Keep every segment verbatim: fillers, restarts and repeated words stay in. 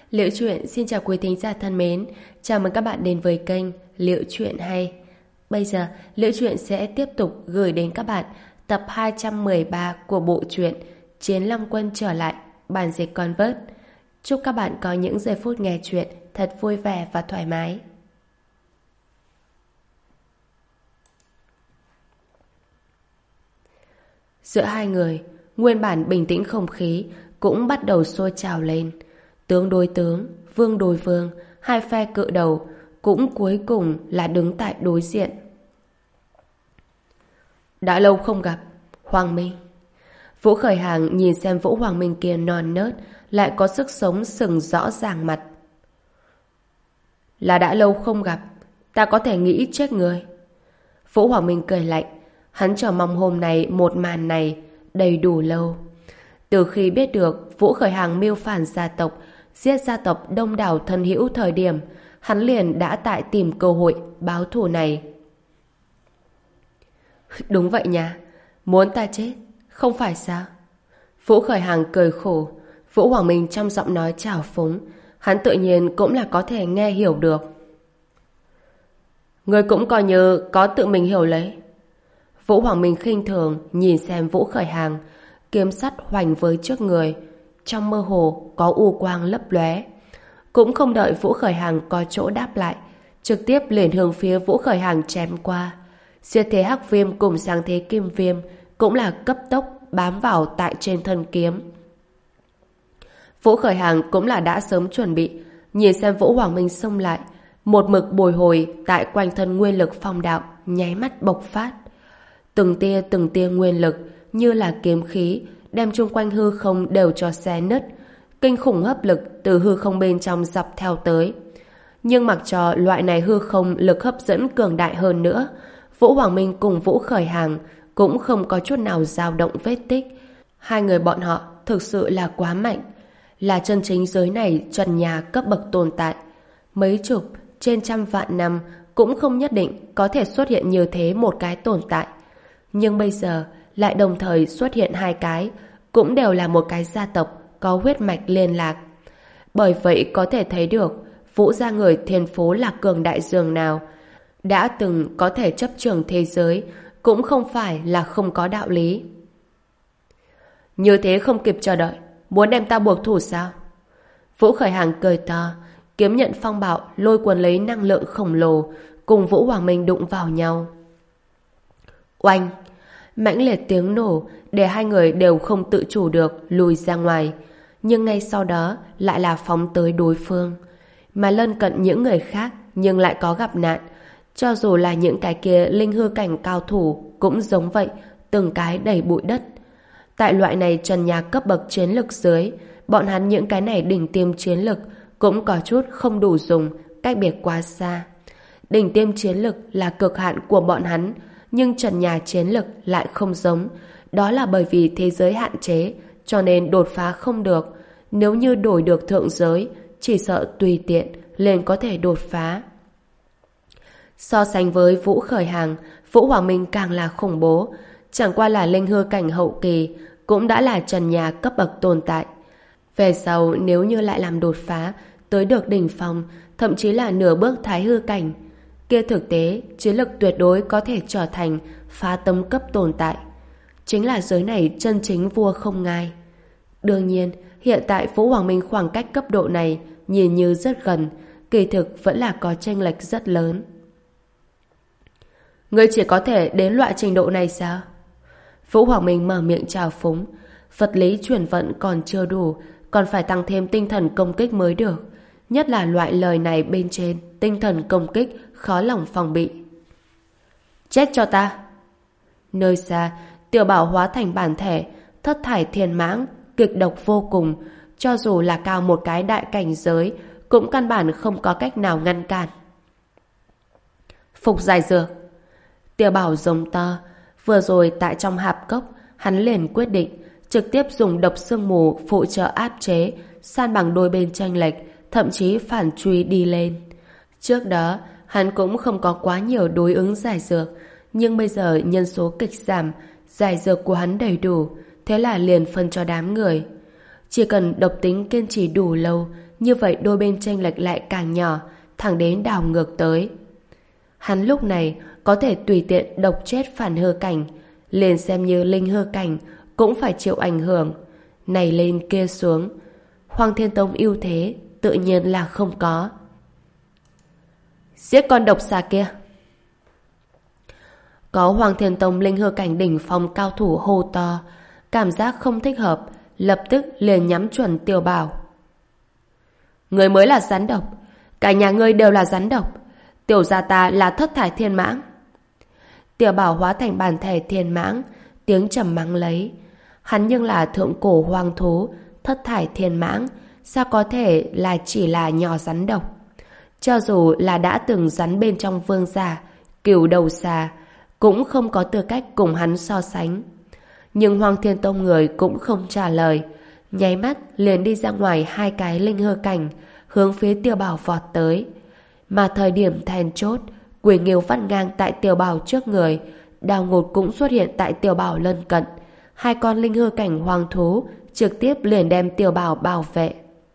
Liễu Chuyện xin chào quý thính giả thân mến, chào mừng các bạn đến với kênh Liễu Chuyện Hay. Bây giờ, Liễu Chuyện sẽ tiếp tục gửi đến các bạn tập hai trăm mười ba của bộ truyện Chiến Long Quân trở lại, bản dịch Convert. Chúc các bạn có những giây phút nghe chuyện thật vui vẻ và thoải mái. Giữa hai người, nguyên bản bình tĩnh không khí cũng bắt đầu sôi trào lên. Tướng đối tướng, vương đối vương, hai phe cự đầu cũng cuối cùng là đứng tại đối diện. Đã lâu không gặp, Hoàng Minh. Vũ Khởi Hàng nhìn xem Vũ Hoàng Minh kia non nớt, lại có sức sống sừng rõ ràng mặt. Là đã lâu không gặp, ta có thể nghĩ chết người. Vũ Hoàng Minh cười lạnh, hắn chờ mong hôm nay một màn này đầy đủ lâu. Từ khi biết được Vũ Khởi Hàng mưu phản gia tộc, giết gia tộc đông đảo thân hữu thời điểm, hắn liền đã tại tìm cơ hội báo thù này. Đúng vậy nha, muốn ta chết, không phải sao? Vũ Khởi Hàng cười khổ. Vũ Hoàng Minh trong giọng nói trào phúng, hắn tự nhiên cũng là có thể nghe hiểu được. Người cũng coi như có tự mình hiểu lấy. Vũ Hoàng Minh khinh thường nhìn xem Vũ Khởi Hàng, kiếm sắt hoành với trước người, trong mơ hồ có u quang lấp lóe. Cũng không đợi Vũ Khởi Hàng có chỗ đáp lại, trực tiếp liền hướng phía Vũ Khởi Hàng chém qua. Diệt thế hắc viêm cùng sang thế kim viêm cũng là cấp tốc bám vào tại trên thân kiếm. Vũ Khởi Hàng cũng là đã sớm chuẩn bị, nhìn xem Vũ Hoàng Minh xông lại, một mực bồi hồi tại quanh thân nguyên lực phong đạo nháy mắt bộc phát. Từng tia từng tia nguyên lực như là kiếm khí đem chung quanh hư không đều cho xé nứt, kinh khủng hấp lực từ hư không bên trong dọc theo tới. Nhưng mặc cho loại này hư không lực hấp dẫn cường đại hơn nữa, Vũ Hoàng Minh cùng Vũ Khởi Hàng cũng không có chút nào dao động vết tích. Hai người bọn họ thực sự là quá mạnh, là chân chính giới này trần nhà cấp bậc tồn tại. Mấy chục, trên trăm vạn năm cũng không nhất định có thể xuất hiện như thế một cái tồn tại. Nhưng bây giờ lại đồng thời xuất hiện hai cái, cũng đều là một cái gia tộc có huyết mạch liên lạc. Bởi vậy có thể thấy được Vũ gia người thiên phú là cường đại dường nào, đã từng có thể chấp trường thế giới, cũng không phải là không có đạo lý. Như thế không kịp chờ đợi, muốn đem ta buộc thủ sao? Vũ Khởi Hàng cười to, kiếm nhận phong bạo lôi cuốn lấy năng lượng khổng lồ, cùng Vũ Hoàng Minh đụng vào nhau. Oanh! Mãnh liệt tiếng nổ để hai người đều không tự chủ được lùi ra ngoài, nhưng ngay sau đó lại là phóng tới đối phương. Mà lân cận những người khác nhưng lại có gặp nạn, cho dù là những cái kia linh hư cảnh cao thủ cũng giống vậy, từng cái đầy bụi đất. Tại loại này trần nhà cấp bậc chiến lực dưới, bọn hắn những cái này đỉnh tiêm chiến lực cũng có chút không đủ dùng, cách biệt quá xa. Đỉnh tiêm chiến lực là cực hạn của bọn hắn, nhưng trần nhà chiến lực lại không giống. Đó là bởi vì thế giới hạn chế, cho nên đột phá không được. Nếu như đổi được thượng giới, chỉ sợ tùy tiện liền có thể đột phá. So sánh với Vũ Khởi Hàng, Vũ Hoàng Minh càng là khủng bố. Chẳng qua là linh hư cảnh hậu kỳ, cũng đã là trần nhà cấp bậc tồn tại. Về sau nếu như lại làm đột phá tới được đỉnh phong, thậm chí là nửa bước thái hư cảnh, kia thực tế chiến lực tuyệt đối có thể trở thành phá tâm cấp tồn tại. Chính là giới này chân chính vua không ngai. Đương nhiên hiện tại Vũ Hoàng Minh khoảng cách cấp độ này nhìn như rất gần, kỳ thực vẫn là có chênh lệch rất lớn. Ngươi chỉ có thể đến loại trình độ này sao? Vũ Hoàng Minh mở miệng trào phúng. Vật lý chuyển vận còn chưa đủ, còn phải tăng thêm tinh thần công kích mới được. Nhất là loại lời này bên trên, tinh thần công kích khó lòng phòng bị. Chết cho ta! Nơi xa, Tiểu Bảo hóa thành bản thể, thất thải thiên mãng, kịch độc vô cùng, cho dù là cao một cái đại cảnh giới, cũng căn bản không có cách nào ngăn cản. Phục giải dược! Tiểu Bảo giống to, vừa rồi tại trong hạp cốc, hắn liền quyết định trực tiếp dùng độc sương mù phụ trợ áp chế, san bằng đôi bên chênh lệch, thậm chí phản truy đi lên. Trước đó, hắn cũng không có quá nhiều đối ứng giải dược, nhưng bây giờ nhân số kịch giảm, giải dược của hắn đầy đủ, thế là liền phân cho đám người. Chỉ cần độc tính kiên trì đủ lâu, như vậy đôi bên chênh lệch lại càng nhỏ, thẳng đến đảo ngược tới. Hắn lúc này có thể tùy tiện độc chết phản hư cảnh, liền xem như linh hư cảnh cũng phải chịu ảnh hưởng. Này lên kia xuống, Hoang Thiên Tông ưu thế tự nhiên là không có. Giết con độc xà kia! Có Hoang Thiên Tông linh hư cảnh đỉnh phong cao thủ hô to, cảm giác không thích hợp, lập tức liền nhắm chuẩn Tiểu Bảo. Người mới là rắn độc, cả nhà ngươi đều là rắn độc, tiểu gia ta là thất thải thiên mãng. Tiểu Bảo hóa thành bản thể thiên mãng, tiếng trầm mắng lấy. Hắn nhưng là thượng cổ hoang thú, thất thải thiên mãng, sao có thể là chỉ là nhỏ rắn độc? Cho dù là đã từng rắn bên trong vương gia, cửu đầu xà, cũng không có tư cách cùng hắn so sánh. Nhưng Hoang Thiên Tông người cũng không trả lời, nháy mắt liền đi ra ngoài hai cái linh hư cảnh, hướng phía Tiểu Bảo vọt tới. Mà thời điểm then chốt, Quỷ Nghiêu vắt ngang tại Tiểu Bảo trước người, Đào Ngột cũng xuất hiện tại Tiểu Bảo lân cận. Hai con linh hư cảnh hoang thú trực tiếp liền đem Tiểu Bảo bảo vệ.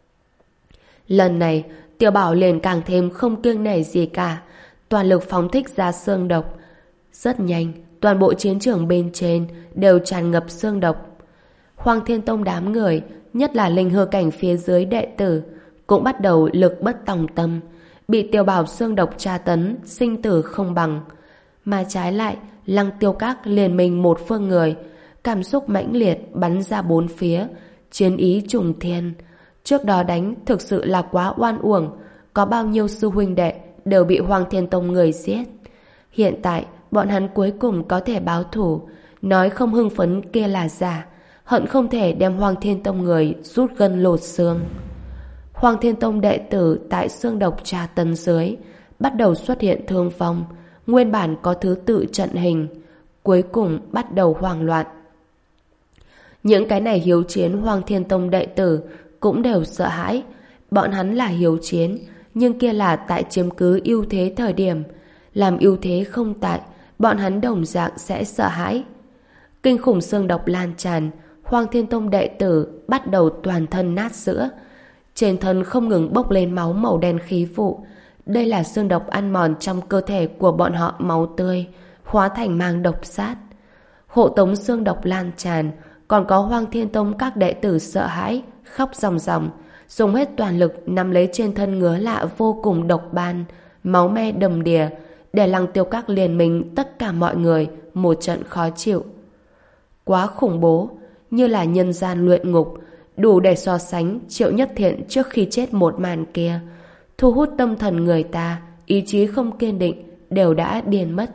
Lần này, Tiểu Bảo liền càng thêm không kiêng nể gì cả, toàn lực phóng thích ra xương độc. Rất nhanh, toàn bộ chiến trường bên trên đều tràn ngập xương độc. Hoang Thiên Tông đám người, nhất là linh hư cảnh phía dưới đệ tử, cũng bắt đầu lực bất tòng tâm, bị Tiểu Bảo xương độc tra tấn, sinh tử không bằng. Mà trái lại, Lăng Tiêu Các liền mình một phương người, cảm xúc mãnh liệt bắn ra bốn phía, chiến ý trùng thiên. Trước đó đánh thực sự là quá oan uổng, có bao nhiêu sư huynh đệ đều bị Hoang Thiên Tông người giết. Hiện tại, bọn hắn cuối cùng có thể báo thù, nói không hưng phấn kia là giả, hận không thể đem Hoang Thiên Tông người rút gân lột xương. Hoang Thiên Tông đệ tử tại xương độc tra tấn dưới bắt đầu xuất hiện thương vong, nguyên bản có thứ tự trận hình, cuối cùng bắt đầu hoang loạn. Những cái này hiếu chiến Hoang Thiên Tông đệ tử cũng đều sợ hãi. Bọn hắn là hiếu chiến, nhưng kia là tại chiếm cứ ưu thế thời điểm. Làm ưu thế không tại, bọn hắn đồng dạng sẽ sợ hãi. Kinh khủng xương độc lan tràn, Hoang Thiên Tông đệ tử bắt đầu toàn thân nát sữa. Trên thân không ngừng bốc lên máu màu đen khí vụ. Đây là xương độc ăn mòn trong cơ thể của bọn họ máu tươi, hóa thành mang độc sát. Hộ tống xương độc lan tràn, còn có Hoang Thiên Tông các đệ tử sợ hãi, khóc ròng ròng, dùng hết toàn lực nắm lấy trên thân ngứa lạ vô cùng độc ban, máu me đầm đìa, để Lăng Tiêu Các liền mình tất cả mọi người một trận khó chịu. Quá khủng bố, như là nhân gian luyện ngục, đủ để so sánh Triệu Nhất Thiện trước khi chết một màn kia, thu hút tâm thần người ta, ý chí không kiên định, đều đã điên mất.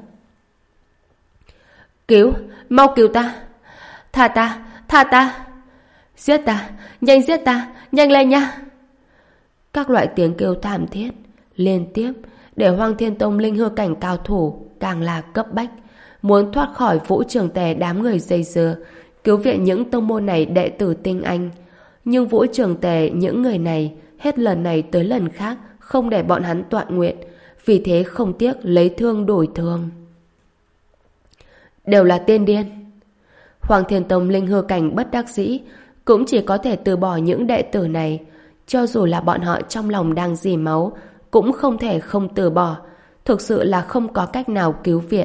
Cứu, mau cứu ta! Tha ta, tha ta! Giết ta, nhanh giết ta, nhanh lên nha! Các loại tiếng kêu thảm thiết liên tiếp để Hoang Thiên Tông linh hư cảnh cao thủ càng là cấp bách, muốn thoát khỏi Vũ Trường Tề đám người dây dưa, cứu viện những tông môn này đệ tử tinh anh. Nhưng Vũ Trường Tề những người này hết lần này tới lần khác không để bọn hắn toại nguyện, vì thế không tiếc lấy thương đổi thương. Đều là tên điên. Hoàng Thiên Tông linh hư cảnh bất đắc dĩ cũng chỉ có thể từ bỏ những đệ tử này, cho dù là bọn họ trong lòng đang dì máu cũng không thể không từ bỏ, thực sự là không có cách nào cứu viện.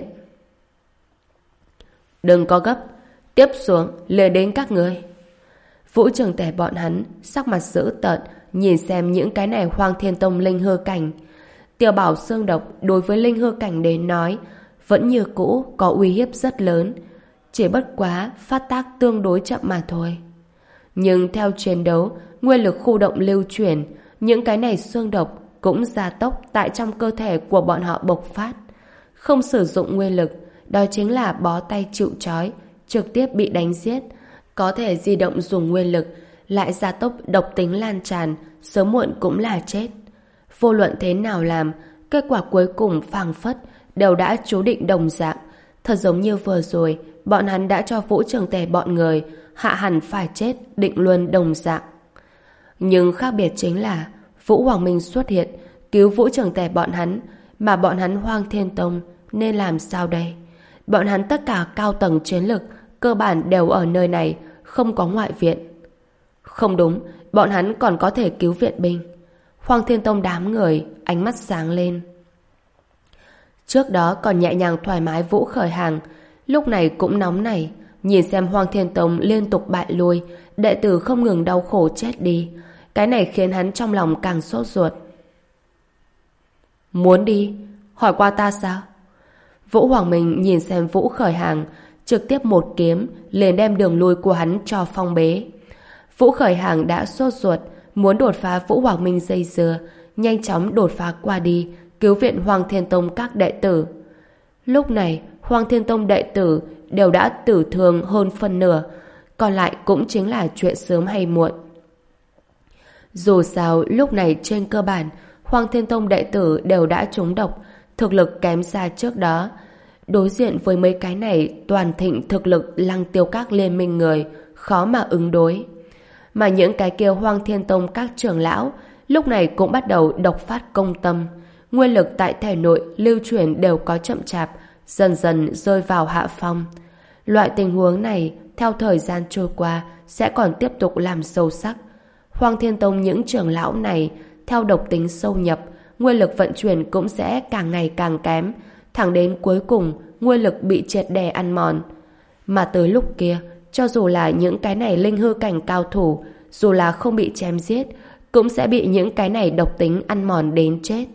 Đừng có gấp, tiếp xuống lừa đến các ngươi. Vũ Trường Tề bọn hắn sắc mặt dữ tợn nhìn xem những cái này Hoang Thiên Tông linh hư cảnh. Tiểu Bảo xương độc đối với linh hư cảnh đến nói vẫn như cũ có uy hiếp rất lớn, chỉ bất quá phát tác tương đối chậm mà thôi. Nhưng theo chiến đấu, nguyên lực khu động lưu chuyển, những cái này xương độc cũng gia tốc tại trong cơ thể của bọn họ bộc phát. Không sử dụng nguyên lực, đó chính là bó tay chịu trói, trực tiếp bị đánh giết. Có thể di động dùng nguyên lực, lại gia tốc độc tính lan tràn, sớm muộn cũng là chết. Vô luận thế nào làm, kết quả cuối cùng phảng phất đều đã chú định đồng dạng. Thật giống như vừa rồi, bọn hắn đã cho Vũ Trường Tề bọn người hạ hẳn phải chết định luân đồng dạng. Nhưng khác biệt chính là Vũ Hoàng Minh xuất hiện cứu Vũ Trường Tề bọn hắn, mà bọn hắn Hoang Thiên Tông nên làm sao đây? Bọn hắn tất cả cao tầng chiến lực cơ bản đều ở nơi này, không có ngoại viện. Không đúng, bọn hắn còn có thể cứu viện binh. Hoang Thiên Tông đám người ánh mắt sáng lên. Trước đó còn nhẹ nhàng thoải mái Vũ Khởi Hàng, lúc này cũng nóng nảy, nhìn xem Hoang Thiên Tông liên tục bại lui, đệ tử không ngừng đau khổ chết đi. Cái này khiến hắn trong lòng càng sốt ruột. Muốn đi? Hỏi qua ta sao? Vũ Hoàng Minh nhìn xem Vũ Khởi Hàng, trực tiếp một kiếm liền đem đường lui của hắn cho phong bế. Vũ Khởi Hàng đã sốt ruột, muốn đột phá Vũ Hoàng Minh dây dưa, nhanh chóng đột phá qua đi, cứu viện Hoàng Thiên Tông các đệ tử. Lúc này, Hoàng Thiên Tông đệ tử đều đã tử thương hơn phân nửa, còn lại cũng chính là chuyện sớm hay muộn. Dù sao, lúc này trên cơ bản, Hoàng Thiên Tông đệ tử đều đã trúng độc, thực lực kém xa trước đó. Đối diện với mấy cái này toàn thịnh thực lực Lăng Tiêu Các liên minh người, khó mà ứng đối. Mà những cái kia Hoang Thiên Tông các trưởng lão lúc này cũng bắt đầu độc phát công tâm. Nguyên lực tại thể nội lưu chuyển đều có chậm chạp, dần dần rơi vào hạ phong. Loại tình huống này theo thời gian trôi qua sẽ còn tiếp tục làm sâu sắc. Hoang Thiên Tông những trưởng lão này theo độc tính sâu nhập, nguyên lực vận chuyển cũng sẽ càng ngày càng kém, thẳng đến cuối cùng nguyên lực bị triệt để ăn mòn. Mà tới lúc kia, cho dù là những cái này linh hư cảnh cao thủ, dù là không bị chém giết, cũng sẽ bị những cái này độc tính ăn mòn đến chết.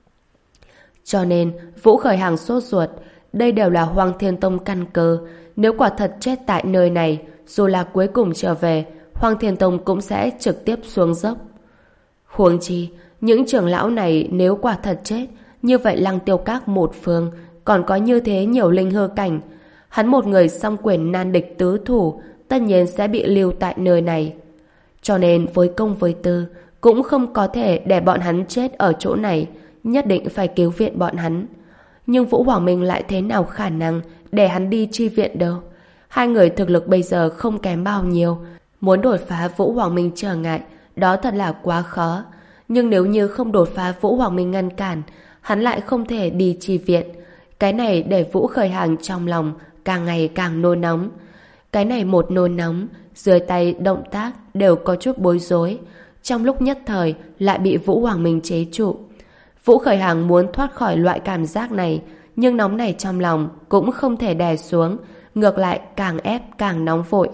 Cho nên, Vũ Khởi Hàng sốt ruột, đây đều là Hoang Thiên Tông căn cơ. Nếu quả thật chết tại nơi này, dù là cuối cùng trở về, Hoang Thiên Tông cũng sẽ trực tiếp xuống dốc. Huống chi, những trưởng lão này nếu quả thật chết, như vậy Lăng Tiêu Các một phương còn có như thế nhiều linh hư cảnh. Hắn một người song quyền nan địch tứ thủ, tất nhiên sẽ bị lưu tại nơi này. Cho nên với công với tư, cũng không có thể để bọn hắn chết ở chỗ này, nhất định phải cứu viện bọn hắn. Nhưng Vũ Hoàng Minh lại thế nào khả năng để hắn đi chi viện đâu. Hai người thực lực bây giờ không kém bao nhiêu, muốn đột phá Vũ Hoàng Minh trở ngại, đó thật là quá khó. Nhưng nếu như không đột phá Vũ Hoàng Minh ngăn cản, hắn lại không thể đi chi viện. Cái này để Vũ Khởi Hàng trong lòng càng ngày càng nôn nóng. Cái này một nôn nóng, dưới tay động tác đều có chút bối rối. Trong lúc nhất thời lại bị Vũ Hoàng Minh chế trụ. Vũ Khởi Hàng muốn thoát khỏi loại cảm giác này, nhưng nóng này trong lòng cũng không thể đè xuống, ngược lại càng ép càng nóng vội.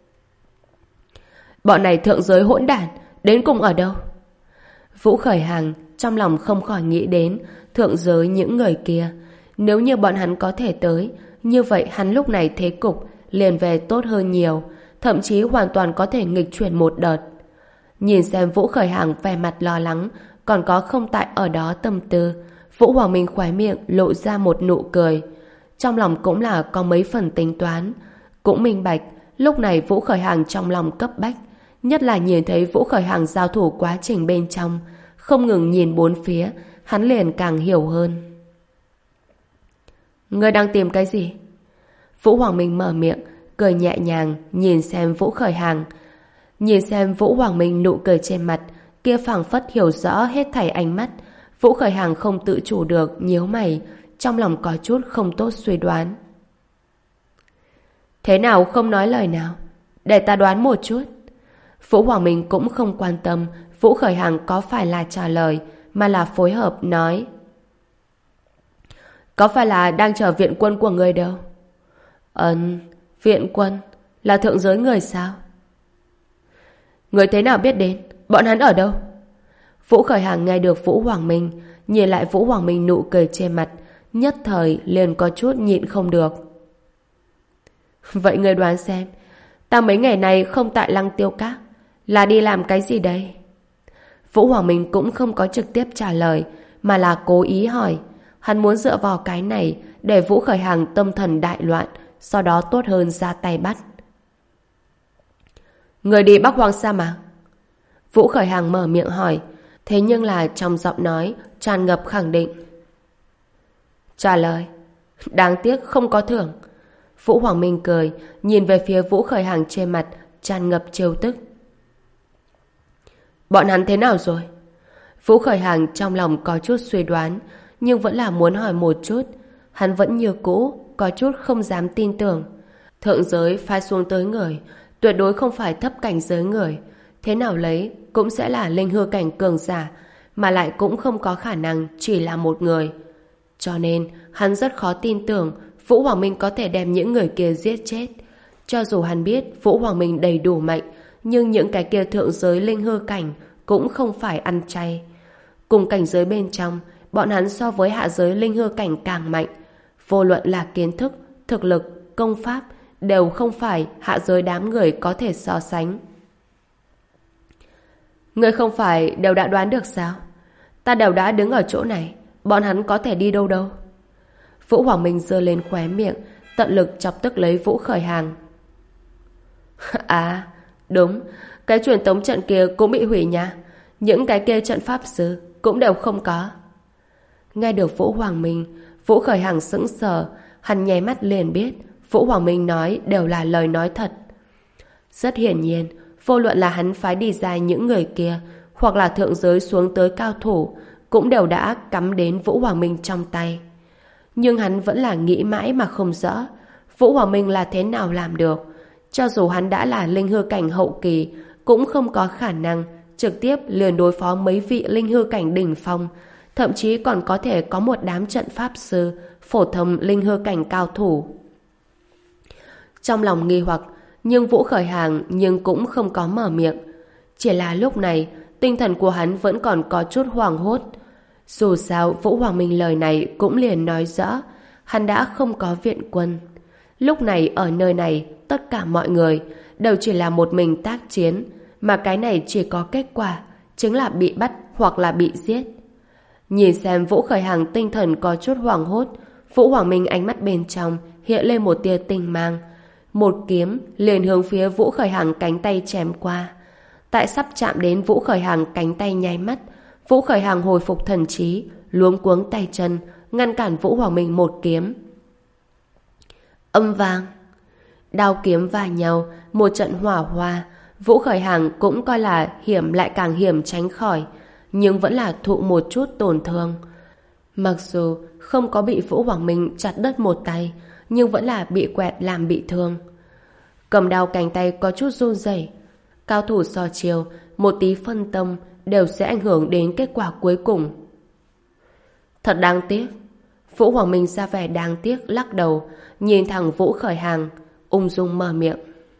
Bọn này thượng giới hỗn đản, đến cùng ở đâu? Vũ Khởi Hàng trong lòng không khỏi nghĩ đến thượng giới những người kia. Nếu như bọn hắn có thể tới, như vậy hắn lúc này thế cục liền về tốt hơn nhiều, thậm chí hoàn toàn có thể nghịch chuyển một đợt. Nhìn xem Vũ Khởi Hàng vẻ mặt lo lắng, còn có không tại ở đó tâm tư, Vũ Hoàng Minh khóe miệng lộ ra một nụ cười. Trong lòng cũng là có mấy phần tính toán, cũng minh bạch lúc này Vũ Khởi Hàng trong lòng cấp bách, nhất là nhìn thấy Vũ Khởi Hàng giao thủ quá trình bên trong, không ngừng nhìn bốn phía, hắn liền càng hiểu hơn. Ngươi đang tìm cái gì? Vũ Hoàng Minh mở miệng, cười nhẹ nhàng nhìn xem Vũ Khởi Hàng. Nhìn xem Vũ Hoàng Minh nụ cười trên mặt, kia phảng phất hiểu rõ hết thảy ánh mắt. Vũ Khởi Hàng không tự chủ được nhíu mày, trong lòng có chút không tốt suy đoán. Thế nào không nói lời nào? Để ta đoán một chút. Vũ Hoàng Minh cũng không quan tâm Vũ Khởi Hàng có phải là trả lời, mà là phối hợp nói. Có phải là đang chờ viện quân của người đâu? Ờ, viện quân? Là thượng giới người sao? Người thế nào biết đến? Bọn hắn ở đâu? Vũ Khởi Hàng nghe được Vũ Hoàng Minh, nhìn lại Vũ Hoàng Minh nụ cười trên mặt, nhất thời liền có chút nhịn không được. Vậy người đoán xem, ta mấy ngày này không tại Lăng Tiêu Các, là đi làm cái gì đây? Vũ Hoàng Minh cũng không có trực tiếp trả lời, mà là cố ý hỏi. Hắn muốn dựa vào cái này để Vũ Khởi Hàng tâm thần đại loạn, sau đó tốt hơn ra tay bắt. Người đi Bắc Hoang sa mạc? Vũ Khởi Hàng mở miệng hỏi, thế nhưng là trong giọng nói tràn ngập khẳng định. Trả lời, đáng tiếc không có thưởng. Vũ Hoàng Minh cười, nhìn về phía Vũ Khởi Hàng trên mặt tràn ngập trêu tức. Bọn hắn thế nào rồi? Vũ Khởi Hàng trong lòng có chút suy đoán, nhưng vẫn là muốn hỏi một chút. Hắn vẫn như cũ, có chút không dám tin tưởng. Thượng giới phái xuống tới người, tuyệt đối không phải thấp cảnh giới người. Thế nào lấy cũng sẽ là linh hư cảnh cường giả. mà lại cũng không có khả năng chỉ là một người. Cho nên, hắn rất khó tin tưởng Vũ Hoàng Minh có thể đem những người kia giết chết. Cho dù hắn biết Vũ Hoàng Minh đầy đủ mạnh, nhưng những cái kia thượng giới linh hư cảnh cũng không phải ăn chay. Cùng cảnh giới bên trong, bọn hắn so với hạ giới linh hư cảnh càng mạnh. Vô luận là kiến thức, thực lực, công pháp đều không phải hạ giới đám người có thể so sánh. Ngươi không phải đều đã đoán được sao? Ta đều đã đứng ở chỗ này, bọn hắn có thể đi đâu đâu? Vũ Hoàng Minh giơ lên khóe miệng, tận lực chọc tức lấy Vũ Khởi Hàng. À, đúng, cái truyền tống trận kia cũng bị hủy nha. Những cái kia trận pháp sư cũng đều không có. Nghe được Vũ Hoàng Minh, Vũ Khởi Hàng sững sờ, hắn nháy mắt liền biết Vũ Hoàng Minh nói đều là lời nói thật. Rất hiển nhiên, vô luận là hắn phái đi ra những người kia, hoặc là thượng giới xuống tới cao thủ, cũng đều đã cắm đến Vũ Hoàng Minh trong tay. Nhưng hắn vẫn là nghĩ mãi mà không rõ Vũ Hoàng Minh là thế nào làm được. Cho dù hắn đã là linh hư cảnh hậu kỳ, cũng không có khả năng trực tiếp liền đối phó mấy vị linh hư cảnh đỉnh phong, thậm chí còn có thể có một đám trận pháp sư, phổ thông linh hư cảnh cao thủ. Trong lòng nghi hoặc, nhưng Vũ Khởi Hàng nhưng cũng không có mở miệng. Chỉ là lúc này, tinh thần của hắn vẫn còn có chút hoảng hốt. Dù sao, Vũ Hoàng Minh lời này cũng liền nói rõ, hắn đã không có viện quân. Lúc này ở nơi này, tất cả mọi người đều chỉ là một mình tác chiến, mà cái này chỉ có kết quả, chính là bị bắt hoặc là bị giết. Nhìn xem Vũ Khởi Hàng tinh thần có chút hoảng hốt, Vũ Hoàng Minh ánh mắt bên trong hiện lên một tia tinh mang. Một kiếm liền hướng phía Vũ Khởi Hàng cánh tay chém qua. Tại sắp chạm đến Vũ Khởi Hàng cánh tay nháy mắt, Vũ Khởi Hàng hồi phục thần trí, luống cuống tay chân, ngăn cản Vũ Hoàng Minh một kiếm. Âm vang, đao kiếm va nhau, một trận hỏa hoa. Vũ Khởi Hàng cũng coi là hiểm lại càng hiểm tránh khỏi, nhưng vẫn là thụ một chút tổn thương. Mặc dù không có bị Vũ Hoàng Minh chặt đứt một tay, nhưng vẫn là bị quẹt làm bị thương. Cầm đao cánh tay có chút run rẩy. Cao thủ so chiêu, một tí phân tâm đều sẽ ảnh hưởng đến kết quả cuối cùng. Thật đáng tiếc. Vũ Hoàng Minh ra vẻ đáng tiếc lắc đầu, nhìn thẳng Vũ Khởi Hàng, ung dung mở miệng.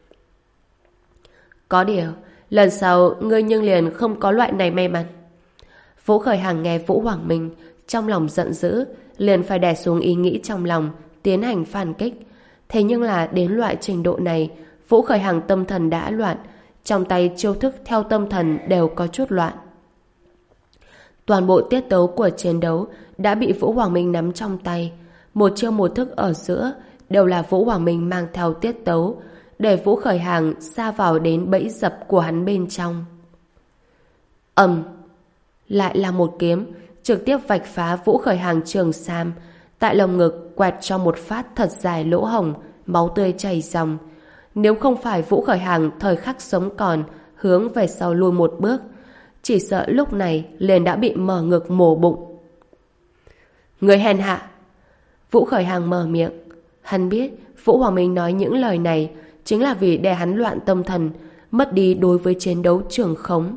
Có điều, lần sau ngươi nhưng liền không có loại này may mắn. Vũ Khởi Hàng nghe Vũ Hoàng Minh, trong lòng giận dữ, liền phải đè xuống ý nghĩ trong lòng, tiến hành phản kích. Thế nhưng là đến loại trình độ này, Vũ Khởi Hàng tâm thần đã loạn, trong tay chiêu thức theo tâm thần đều có chút loạn. Toàn bộ tiết tấu của chiến đấu đã bị Vũ Hoàng Minh nắm trong tay. Một chiêu một thức ở giữa đều là Vũ Hoàng Minh mang theo tiết tấu, để Vũ Khởi Hàng sa vào đến bẫy dập của hắn bên trong. Ầm, lại là một kiếm trực tiếp vạch phá Vũ Khởi Hàng trường sam, tại lồng ngực quẹt cho một phát thật dài lỗ hổng, máu tươi chảy ròng. Nếu không phải Vũ Khởi Hàng thời khắc sống còn hướng về sau lui một bước, chỉ sợ lúc này liền đã bị mở ngực mổ bụng. Người hèn hạ! Vũ Khởi Hàng mở miệng. Hắn biết Vũ Hoàng Minh nói những lời này chính là vì để hắn loạn tâm thần, mất đi đối với chiến đấu trường khống.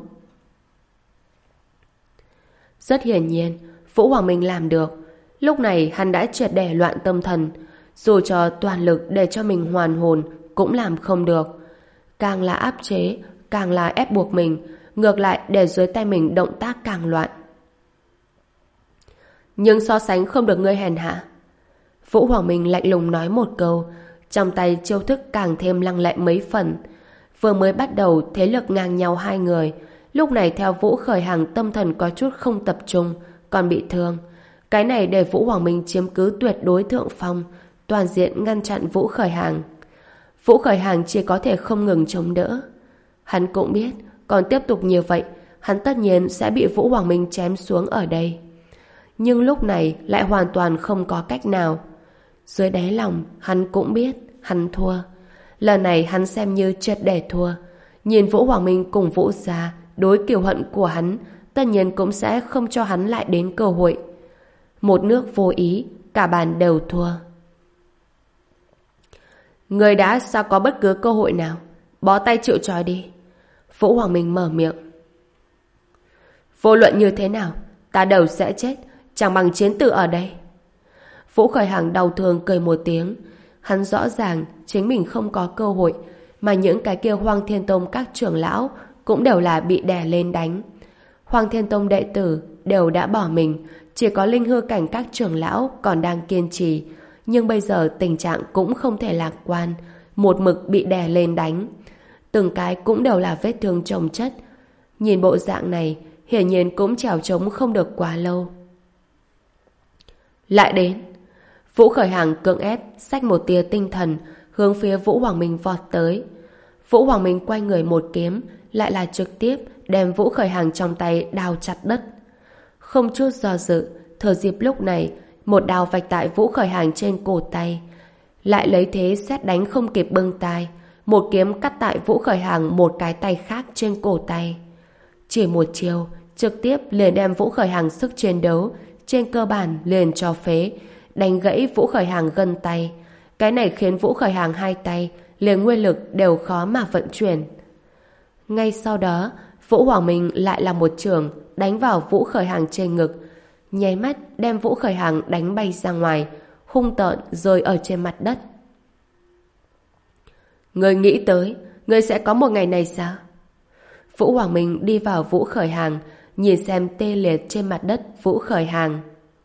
Rất hiển nhiên, Vũ Hoàng Minh làm được. Lúc này hắn đã triệt để loạn tâm thần, dù cho toàn lực để cho mình hoàn hồn cũng làm không được. Càng là áp chế, càng là ép buộc mình, ngược lại để dưới tay mình động tác càng loạn. Nhưng so sánh không được ngươi hèn hạ. Vũ Hoàng Minh lạnh lùng nói một câu, trong tay chiêu thức càng thêm lăng lệ mấy phần. Vừa mới bắt đầu thế lực ngang nhau hai người, lúc này theo Vũ Khởi Hàng tâm thần có chút không tập trung, còn bị thương. Cái này để Vũ Hoàng Minh chiếm cứ tuyệt đối thượng phong, toàn diện ngăn chặn Vũ Khởi Hàng. Vũ Khởi Hàng chỉ có thể không ngừng chống đỡ. Hắn cũng biết, còn tiếp tục như vậy, hắn tất nhiên sẽ bị Vũ Hoàng Minh chém xuống ở đây. Nhưng lúc này lại hoàn toàn không có cách nào. Dưới đáy lòng, hắn cũng biết, hắn thua. Lần này hắn xem như triệt để thua. Nhìn Vũ Hoàng Minh cùng Vũ gia đối kiều hận của hắn, tất nhiên cũng sẽ không cho hắn lại đến cơ hội. Một nước vô ý, cả bàn đều thua. Người đã sao có bất cứ cơ hội nào, bó tay chịu trói đi. Vũ Hoàng Minh mở miệng. Vô luận như thế nào, ta đều sẽ chết, chẳng bằng chiến tử ở đây. Vũ Khởi Hàng đau thương cười một tiếng. Hắn rõ ràng chính mình không có cơ hội, mà những cái kia Hoang Thiên Tông các trưởng lão cũng đều là bị đè lên đánh. Hoang Thiên Tông đệ tử đều đã bỏ mình, chỉ có linh hư cảnh các trưởng lão còn đang kiên trì, nhưng bây giờ tình trạng cũng không thể lạc quan, một mực bị đè lên đánh. Từng cái cũng đều là vết thương chồng chất. Nhìn bộ dạng này, hiển nhiên cũng trèo trống không được quá lâu. Lại đến. Vũ Khởi Hàng cưỡng ép xách một tia tinh thần hướng phía Vũ Hoàng Minh vọt tới. Vũ Hoàng Minh quay người một kiếm, lại là trực tiếp đem Vũ Khởi Hàng trong tay đào chặt đất. Không chút do dự, thừa dịp lúc này, một đào vạch tại Vũ Khởi Hàng trên cổ tay, lại lấy thế sét đánh không kịp bưng tai, một kiếm cắt tại Vũ Khởi Hàng một cái tay khác trên cổ tay. Chỉ một chiều, trực tiếp liền đem Vũ Khởi Hàng sức chiến đấu trên cơ bản liền cho phế, đánh gãy Vũ Khởi Hàng gân tay. Cái này khiến Vũ Khởi Hàng hai tay liền nguyên lực đều khó mà vận chuyển. Ngay sau đó, Vũ Hoàng Minh lại là một chưởng đánh vào Vũ Khởi Hàng trên ngực, nháy mắt đem Vũ Khởi Hàng đánh bay ra ngoài, hung tợn rơi ở trên mặt đất. Ngươi nghĩ tới, ngươi sẽ có một ngày này sao? Vũ Hoàng Minh đi vào Vũ Khởi Hàng, nhìn xem tê liệt trên mặt đất Vũ Khởi Hàng.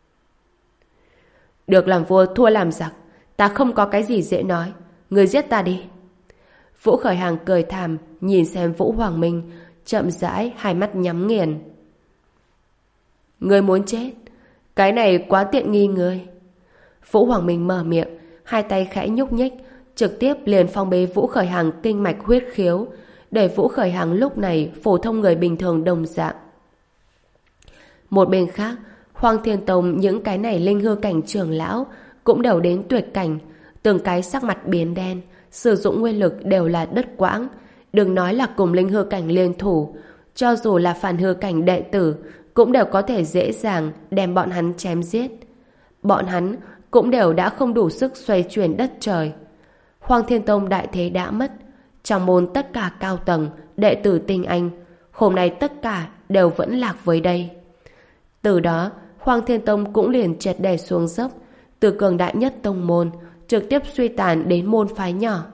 Được làm vua thua làm giặc, ta không có cái gì dễ nói, ngươi giết ta đi. Vũ Khởi Hàng cười thảm, nhìn xem Vũ Hoàng Minh, chậm rãi hai mắt nhắm nghiền. Ngươi muốn chết? Cái này quá tiện nghi ngươi. Vũ Hoàng Minh mở miệng, hai tay khẽ nhúc nhích, trực tiếp liền phong bế Vũ Khởi Hàng kinh mạch huyết khiếu, để Vũ Khởi Hàng lúc này phổ thông người bình thường đồng dạng. Một bên khác, Hoang Thiên Tông những cái này linh hư cảnh trưởng lão cũng đều đến tuyệt cảnh, từng cái sắc mặt biến đen, sử dụng nguyên lực đều là đứt quãng. Đừng nói là cùng linh hư cảnh liên thủ, cho dù là phản hư cảnh đệ tử cũng đều có thể dễ dàng đem bọn hắn chém giết. Bọn hắn cũng đều đã không đủ sức xoay chuyển đất trời. Hoang Thiên Tông đại thế đã mất, trong môn tất cả cao tầng, đệ tử tinh anh, hôm nay tất cả đều vẫn lạc với đây. Từ đó, Hoang Thiên Tông cũng liền triệt để xuống dốc, từ cường đại nhất tông môn trực tiếp suy tàn đến môn phái nhỏ.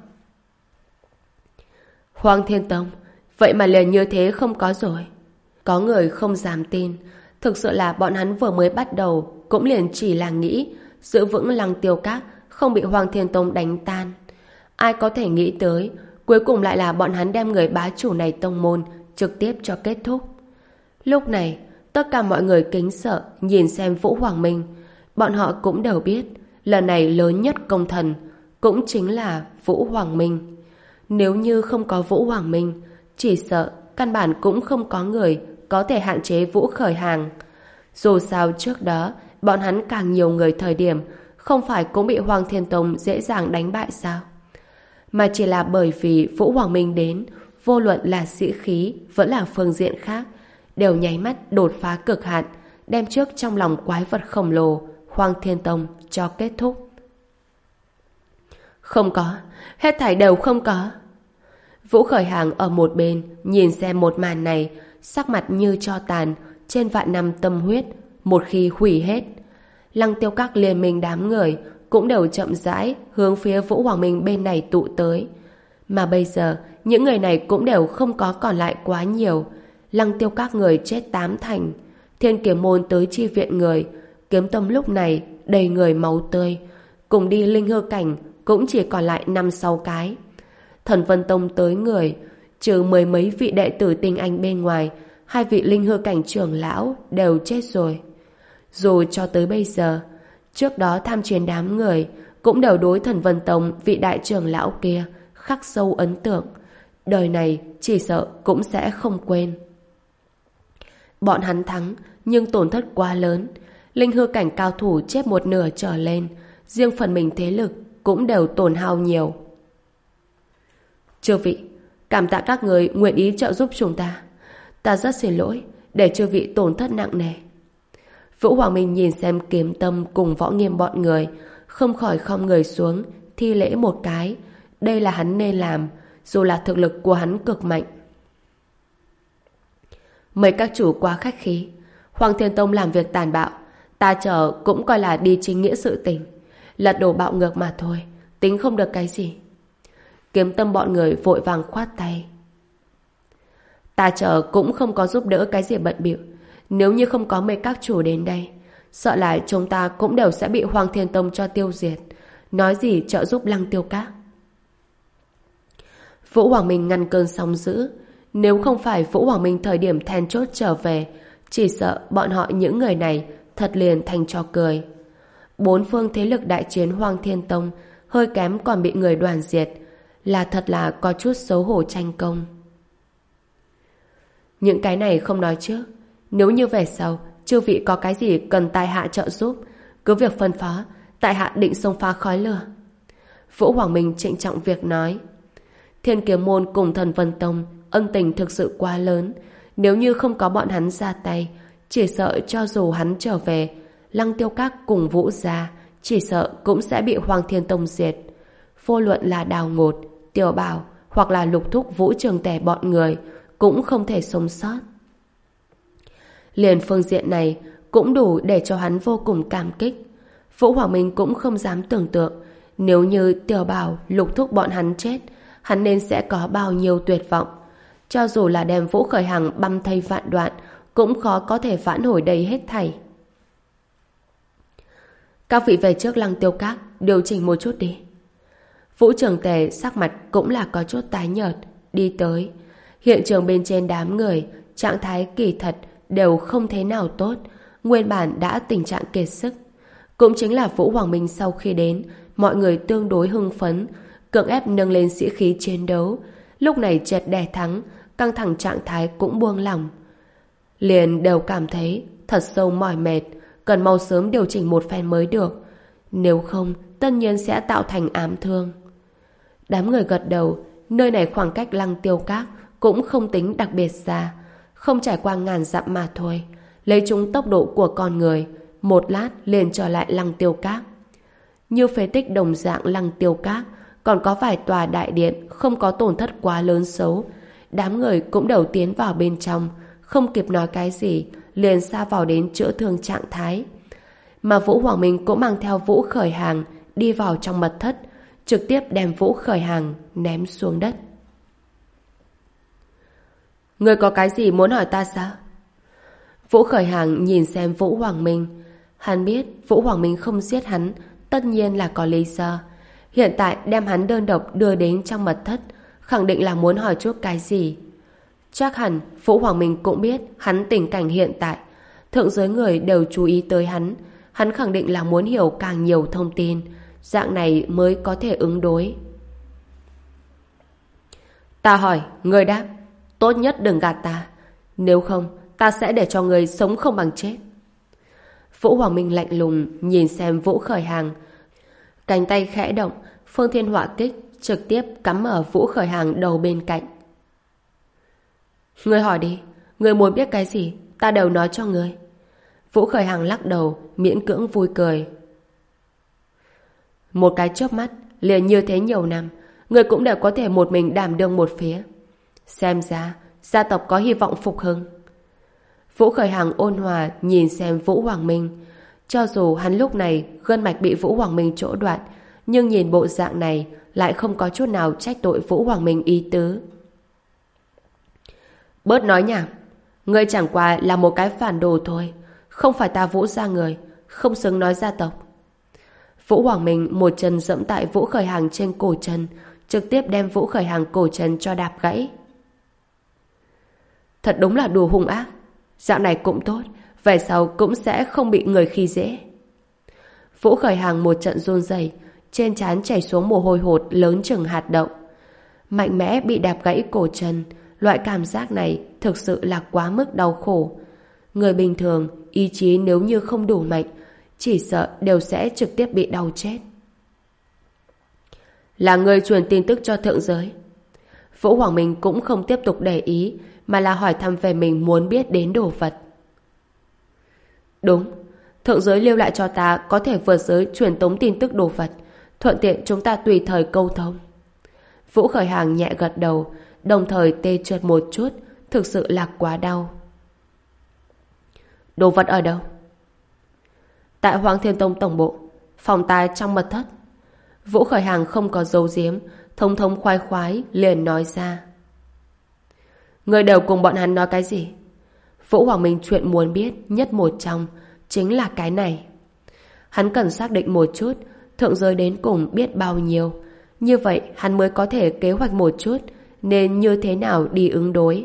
Hoang Thiên Tông, vậy mà liền như thế không có rồi. Có người không dám tin, thực sự là bọn hắn vừa mới bắt đầu cũng liền chỉ là nghĩ giữ vững Lăng Tiêu Các không bị Hoang Thiên Tông đánh tan. Ai có thể nghĩ tới, cuối cùng lại là bọn hắn đem người bá chủ này tông môn trực tiếp cho kết thúc. Lúc này, tất cả mọi người kính sợ nhìn xem Vũ Hoàng Minh. Bọn họ cũng đều biết, lần này lớn nhất công thần cũng chính là Vũ Hoàng Minh. Nếu như không có Vũ Hoàng Minh, chỉ sợ căn bản cũng không có người có thể hạn chế Vũ Khởi Hàng. Dù sao trước đó, bọn hắn càng nhiều người thời điểm, không phải cũng bị Hoang Thiên Tông dễ dàng đánh bại sao? Mà chỉ là bởi vì Vũ Hoàng Minh đến, vô luận là sĩ khí vẫn là phương diện khác, đều nháy mắt đột phá cực hạn, đem trước trong lòng quái vật khổng lồ Hoang Thiên Tông cho kết thúc. Không có, hết thảy đều không có. Vũ Khởi Hàng ở một bên nhìn xem một màn này, sắc mặt như tro tàn, trên vạn năm tâm huyết một khi hủy hết. Lăng Tiêu Các liên minh đám người cũng đều chậm rãi hướng phía Vũ Hoàng Minh bên này tụ tới. Mà bây giờ, những người này cũng đều không có còn lại quá nhiều. Lăng Tiêu Các người chết tám thành, Thiên Kiếm Môn tới chi viện người, Kiếm Tông lúc này đầy người máu tươi, cùng đi linh hư cảnh cũng chỉ còn lại năm sáu cái. Thần Vân Tông tới người, trừ mười mấy vị đệ tử tinh anh bên ngoài, hai vị linh hư cảnh trưởng lão đều chết rồi. Dù cho tới bây giờ, trước đó tham chiến đám người cũng đều đối Thần Vân Tông vị đại trưởng lão kia khắc sâu ấn tượng, đời này chỉ sợ cũng sẽ không quên. Bọn hắn thắng, nhưng tổn thất quá lớn, linh hư cảnh cao thủ chết một nửa trở lên, riêng phần mình thế lực cũng đều tổn hao nhiều. Chư vị, cảm tạ các người nguyện ý trợ giúp chúng ta. Ta rất xin lỗi để chư vị tổn thất nặng nề. Vũ Hoàng Minh nhìn xem Kiếm Tâm cùng Võ Nghiêm bọn người, không khỏi khom người xuống thi lễ một cái. Đây là hắn nên làm, dù là thực lực của hắn cực mạnh. Mấy các chủ quá khách khí. Hoàng Thiên Tông làm việc tàn bạo, ta chờ cũng coi là đi chính nghĩa sự tình. Lật đổ bạo ngược mà thôi, tính không được cái gì. Kiếm Tâm bọn người vội vàng khoát tay. Ta chờ cũng không có giúp đỡ cái gì bận bịu. Nếu như không có mấy các chủ đến đây, sợ là chúng ta cũng đều sẽ bị Hoàng Thiên Tông cho tiêu diệt. Nói gì trợ giúp Lăng Tiêu Các. Vũ Hoàng Minh ngăn cơn sóng dữ. Nếu không phải Vũ Hoàng Minh thời điểm then chốt trở về, chỉ sợ bọn họ những người này thật liền thành trò cười. Bốn phương thế lực đại chiến Hoàng Thiên Tông hơi kém còn bị người đoàn diệt, là thật là có chút xấu hổ tranh công. Những cái này không nói trước. Nếu như về sau chư vị có cái gì cần tại hạ trợ giúp, cứ việc phân phó, tại hạ định xông pha khói lửa. Vũ Hoàng Minh trịnh trọng việc nói. Thiên Kiếm Môn cùng Thần Vân Tông ân tình thực sự quá lớn. Nếu như không có bọn hắn ra tay, chỉ sợ cho dù hắn trở về, Lăng Tiêu Các cùng Vũ gia chỉ sợ cũng sẽ bị Hoàng Thiên Tông diệt. Vô luận là Đào Ngột, Tiểu Bảo hoặc là Lục Thúc Vũ Trường Tề bọn người cũng không thể sống sót. Liền phương diện này cũng đủ để cho hắn vô cùng cảm kích. Vũ Hoàng Minh cũng không dám tưởng tượng nếu như Tiểu Bảo, Lục Thúc bọn hắn chết, hắn nên sẽ có bao nhiêu tuyệt vọng. Cho dù là đem Vũ Khởi Hằng băm thây vạn đoạn, cũng khó có thể vãn hồi đầy hết thảy. Các vị về trước Lăng Tiêu Các điều chỉnh một chút đi. Vũ Trường Tề sắc mặt cũng là có chút tái nhợt, đi tới. Hiện trường bên trên đám người, trạng thái kỳ thật đều không thế nào tốt, nguyên bản đã tình trạng kiệt sức. Cũng chính là Vũ Hoàng Minh sau khi đến, mọi người tương đối hưng phấn, cưỡng ép nâng lên sĩ khí chiến đấu. Lúc này chợt đè thắng, căng thẳng trạng thái cũng buông lỏng. Liền đều cảm thấy thật sâu mỏi mệt, cần mau sớm điều chỉnh một phen mới được. Nếu không, tất nhiên sẽ tạo thành ám thương. Đám người gật đầu, nơi này khoảng cách Lăng Tiêu Các cũng không tính đặc biệt xa, không trải qua ngàn dặm mà thôi. Lấy chúng tốc độ của con người, một lát liền trở lại Lăng Tiêu Các. Như phế tích đồng dạng Lăng Tiêu Các, còn có vài tòa đại điện không có tổn thất quá lớn xấu. Đám người cũng đều tiến vào bên trong, không kịp nói cái gì, liền xa vào đến chữa thương trạng thái. Mà Vũ Hoàng Minh cũng mang theo Vũ Khởi Hàng đi vào trong mật thất, trực tiếp đem Vũ Khởi Hàng ném xuống đất. Ngươi có cái gì muốn hỏi ta sao? Vũ Khởi Hàng nhìn xem Vũ Hoàng Minh. Hắn biết Vũ Hoàng Minh không giết hắn, tất nhiên là có lý do. Hiện tại đem hắn đơn độc đưa đến trong mật thất, khẳng định là muốn hỏi chút cái gì. Chắc hẳn Vũ Hoàng Minh cũng biết hắn tình cảnh hiện tại. Thượng giới người đều chú ý tới hắn. Hắn khẳng định là muốn hiểu càng nhiều thông tin, dạng này mới có thể ứng đối. Ta hỏi, ngươi đáp. Tốt nhất đừng gạt ta. Nếu không, ta sẽ để cho ngươi sống không bằng chết. Vũ Hoàng Minh lạnh lùng nhìn xem Vũ Khởi Hàng. Cánh tay khẽ động, Phương Thiên Họa Kích trực tiếp cắm ở Vũ Khởi Hàng đầu bên cạnh. Ngươi hỏi đi, ngươi muốn biết cái gì, ta đều nói cho ngươi. Vũ Khởi Hàng lắc đầu, miễn cưỡng vui cười. Một cái chớp mắt, liền như thế nhiều năm, ngươi cũng đều có thể một mình đảm đương một phía. Xem ra, gia tộc có hy vọng phục hưng. Vũ Khởi Hàng ôn hòa nhìn xem Vũ Hoàng Minh. Cho dù hắn lúc này gân mạch bị Vũ Hoàng Minh chỗ đoạn, nhưng nhìn bộ dạng này lại không có chút nào trách tội Vũ Hoàng Minh ý tứ. Bớt nói nhảm, ngươi chẳng qua là một cái phản đồ thôi, không phải ta Vũ gia người, không xứng nói gia tộc. Vũ Hoàng Minh một chân dẫm tại Vũ Khởi Hàng trên cổ chân, trực tiếp đem Vũ Khởi Hàng cổ chân cho đạp gãy. Thật đúng là đủ hung ác. Dạng này cũng tốt, về sau cũng sẽ không bị người khi dễ. Vũ Khởi Hàng một trận run rẩy, trên trán chảy xuống mồ hôi hột lớn chừng hạt đậu. Mạnh mẽ bị đạp gãy cổ chân, loại cảm giác này thực sự là quá mức đau khổ. Người bình thường, ý chí nếu như không đủ mạnh, chỉ sợ đều sẽ trực tiếp bị đau chết. Là người truyền tin tức cho thượng giới. Vũ Hoàng Minh cũng không tiếp tục để ý, mà là hỏi thăm về mình muốn biết đến đồ vật. Đúng, thượng giới lưu lại cho ta có thể vượt giới truyền tống tin tức đồ vật, thuận tiện chúng ta tùy thời câu thông. Vũ Khởi Hàng nhẹ gật đầu, đồng thời tê trượt một chút, thực sự là quá đau. Đồ vật ở đâu? Tại Hoàng Thiên Tông tổng bộ, phòng tài trong mật thất. Vũ Khởi Hàng không có giấu giếm, thông thông khoái khoái liền nói ra. Người đều cùng bọn hắn nói cái gì? Vũ Hoàng Minh chuyện muốn biết nhất một trong chính là cái này. Hắn cần xác định một chút thượng giới đến cùng biết bao nhiêu, như vậy hắn mới có thể kế hoạch một chút nên như thế nào đi ứng đối.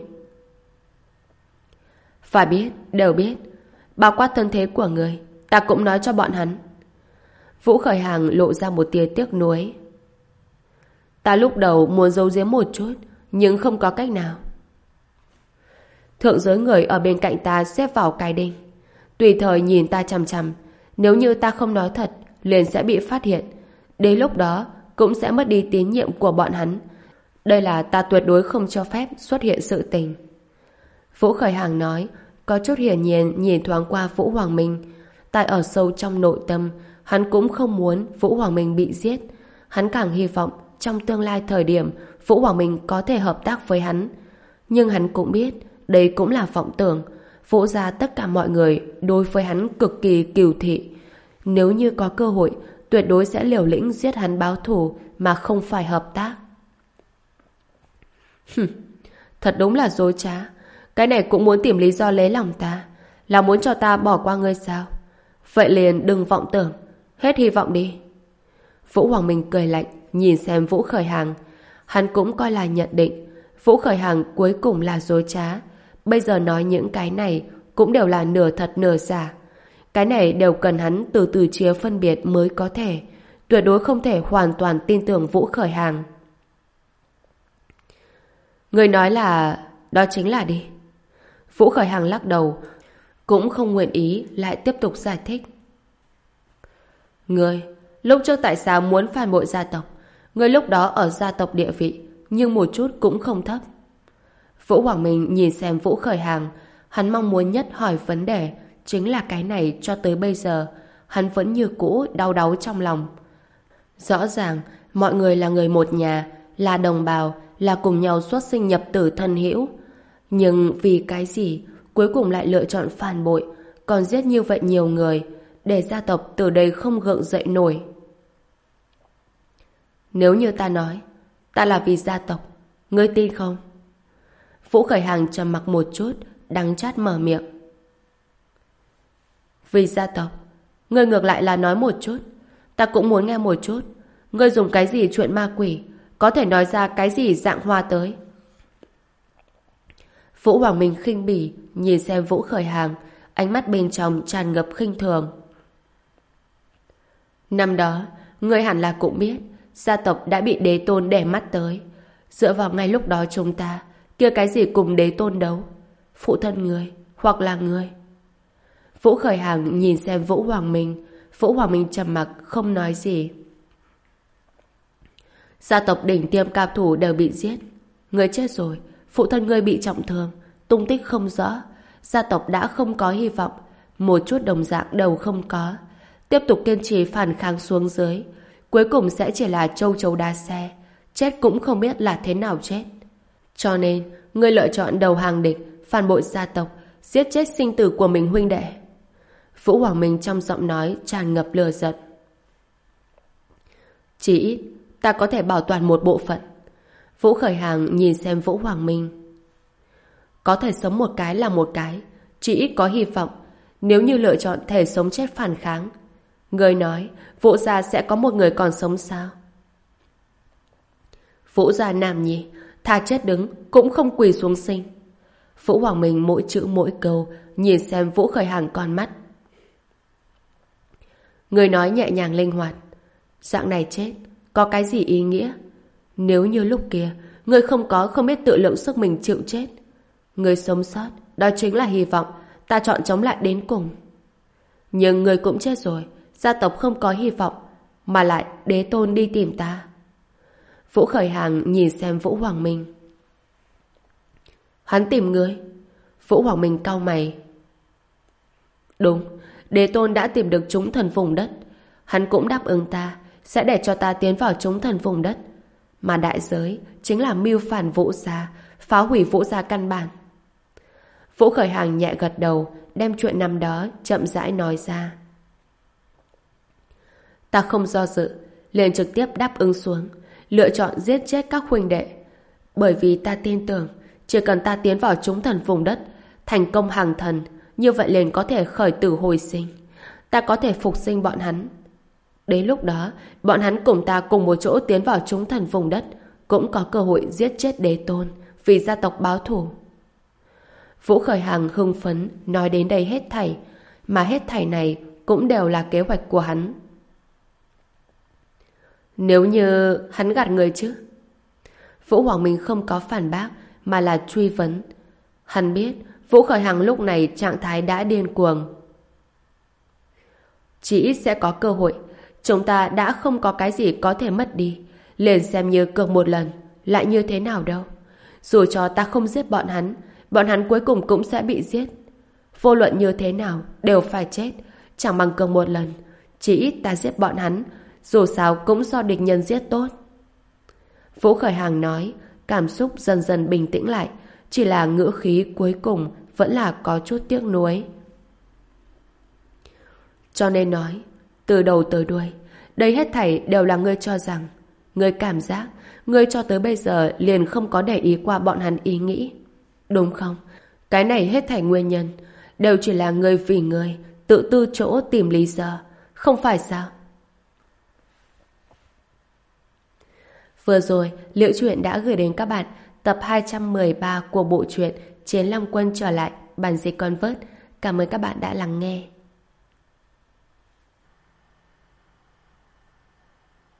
Phải biết, đều biết. Bao quát thân thế của người, ta cũng nói cho bọn hắn. Vũ Khởi Hàng lộ ra một tia tiếc nuối. Ta lúc đầu muốn giấu giếm một chút, nhưng không có cách nào. Thượng giới người ở bên cạnh ta xếp vào cái đinh, tùy thời nhìn ta chằm chằm. Nếu như ta không nói thật, liền sẽ bị phát hiện. Đến lúc đó cũng sẽ mất đi tín nhiệm của bọn hắn. Đây là ta tuyệt đối không cho phép xuất hiện sự tình. Vũ Khởi Hàng nói, có chút hiển nhiên nhìn thoáng qua Vũ Hoàng Minh. Tại ở sâu trong nội tâm, hắn cũng không muốn Vũ Hoàng Minh bị giết. Hắn càng hy vọng trong tương lai thời điểm Vũ Hoàng Minh có thể hợp tác với hắn. Nhưng hắn cũng biết đây cũng là vọng tưởng. Vũ gia tất cả mọi người đối với hắn cực kỳ cừu thị. Nếu như có cơ hội, tuyệt đối sẽ liều lĩnh giết hắn báo thù mà không phải hợp tác. Thật đúng là dối trá. Cái này cũng muốn tìm lý do lấy lòng ta, là muốn cho ta bỏ qua ngươi sao? Vậy liền đừng vọng tưởng, hết hy vọng đi. Vũ Hoàng Minh cười lạnh nhìn xem Vũ Khởi Hàng. Hắn cũng coi là nhận định Vũ Khởi Hàng cuối cùng là dối trá. Bây giờ nói những cái này cũng đều là nửa thật nửa giả. Cái này đều cần hắn từ từ chia phân biệt mới có thể. Tuyệt đối không thể hoàn toàn tin tưởng Vũ Khởi Hàng. Người nói là đó chính là đi. Vũ Khởi Hàng lắc đầu, cũng không nguyện ý lại tiếp tục giải thích. Ngươi lúc trước tại sao muốn phản bội gia tộc? Ngươi lúc đó ở gia tộc địa vị nhưng một chút cũng không thấp. Vũ Hoàng Minh nhìn xem Vũ Khởi Hàng, hắn mong muốn nhất hỏi vấn đề chính là cái này. Cho tới bây giờ hắn vẫn như cũ đau đáu trong lòng. Rõ ràng mọi người là người một nhà, là đồng bào, là cùng nhau xuất sinh nhập tử thân hữu, nhưng vì cái gì cuối cùng lại lựa chọn phản bội, còn giết như vậy nhiều người, để gia tộc từ đây không gượng dậy nổi. Nếu như ta nói ta là vì gia tộc, ngươi tin không? Vũ Khởi Hàng trầm mặc một chút, đắng chát mở miệng. Vì gia tộc, ngươi ngược lại là nói một chút, ta cũng muốn nghe một chút. Ngươi dùng cái gì chuyện ma quỷ, có thể nói ra cái gì dạng hoa tới? Vũ Hoàng Minh khinh bỉ nhìn xem Vũ Khởi Hàng, ánh mắt bên trong tràn ngập khinh thường. Năm đó ngươi hẳn là cũng biết gia tộc đã bị đế tôn để mắt tới. Dựa vào ngay lúc đó chúng ta kia cái gì cùng đế tôn đấu, phụ thân ngươi hoặc là ngươi? Vũ Khởi Hàng nhìn xem Vũ Hoàng Minh. Vũ Hoàng Minh trầm mặc không nói gì. Gia tộc đỉnh tiêm cao thủ đều bị giết, ngươi chết rồi, phụ thân ngươi bị trọng thương, tung tích không rõ, gia tộc đã không có hy vọng, một chút đồng dạng đều không có. Tiếp tục kiên trì phản kháng xuống dưới, cuối cùng sẽ chỉ là châu chấu đá xe, chết cũng không biết là thế nào chết. Cho nên ngươi lựa chọn đầu hàng địch, phản bội gia tộc, giết chết sinh tử của mình huynh đệ. Vũ Hoàng Minh trong giọng nói tràn ngập lửa giận. Chỉ ít ta có thể bảo toàn một bộ phận. Vũ Khởi Hàng nhìn xem Vũ Hoàng Minh. Có thể sống một cái là một cái, chỉ ít có hy vọng. Nếu như lựa chọn thể sống chết phản kháng, người nói Vũ gia sẽ có một người còn sống sao? Vũ gia nam nhi, thà chết đứng cũng không quỳ xuống sinh. Vũ Hoàng Minh mỗi chữ mỗi câu nhìn xem Vũ Khởi Hàng con mắt. Người nói nhẹ nhàng linh hoạt, dạng này chết có cái gì ý nghĩa? Nếu như lúc kia người không có không biết tự lượng sức mình chịu chết, người sống sót đó chính là hy vọng, ta chọn chống lại đến cùng. Nhưng người cũng chết rồi, gia tộc không có hy vọng, mà lại đế tôn đi tìm ta. Vũ Khởi Hàng nhìn xem Vũ Hoàng Minh. Hắn tìm ngươi? Vũ Hoàng Minh cau mày. Đúng, đế tôn đã tìm được chúng thần vùng đất. Hắn cũng đáp ứng ta sẽ để cho ta tiến vào chúng thần vùng đất, mà đại giới chính là mưu phản Vũ gia, phá hủy Vũ gia căn bản. Vũ Khởi Hàng nhẹ gật đầu, đem chuyện năm đó chậm rãi nói ra. Ta không do dự, liền trực tiếp đáp ứng xuống, lựa chọn giết chết các huynh đệ. Bởi vì ta tin tưởng, chỉ cần ta tiến vào chúng thần vùng đất, thành công hàng thần, như vậy liền có thể khởi tử hồi sinh. Ta có thể phục sinh bọn hắn. Đến lúc đó, bọn hắn cùng ta cùng một chỗ tiến vào chúng thần vùng đất, cũng có cơ hội giết chết đế tôn, vì gia tộc báo thù. Vũ Khởi Hàng hưng phấn nói đến đây hết thảy, mà hết thảy này cũng đều là kế hoạch của hắn. Nếu như hắn gạt người chứ? Vũ Hoàng Minh không có phản bác, mà là truy vấn. Hắn biết Vũ Khởi Hàng lúc này trạng thái đã điên cuồng. Chỉ ít sẽ có cơ hội. Chúng ta đã không có cái gì có thể mất đi, liền xem như cược một lần, lại như thế nào đâu. Dù cho ta không giết bọn hắn, bọn hắn cuối cùng cũng sẽ bị giết. Vô luận như thế nào đều phải chết, chẳng bằng cược một lần. Chỉ ít ta giết bọn hắn, dù sao cũng do địch nhân giết tốt. Vũ Khởi Hàng nói, cảm xúc dần dần bình tĩnh lại, chỉ là ngữ khí cuối cùng vẫn là có chút tiếc nuối. Cho nên nói, từ đầu tới đuôi, đây hết thảy đều là ngươi cho rằng, ngươi cảm giác, ngươi cho tới bây giờ liền không có để ý qua bọn hắn ý nghĩ. Đúng không? Cái này hết thảy nguyên nhân đều chỉ là ngươi vì ngươi tự tư chỗ tìm lý do, không phải sao? Vừa rồi, Liễu Chuyện đã gửi đến các bạn tập hai trăm mười ba của bộ truyện Chiến Long Quân trở lại, bản dịch Convert. Cảm ơn các bạn đã lắng nghe.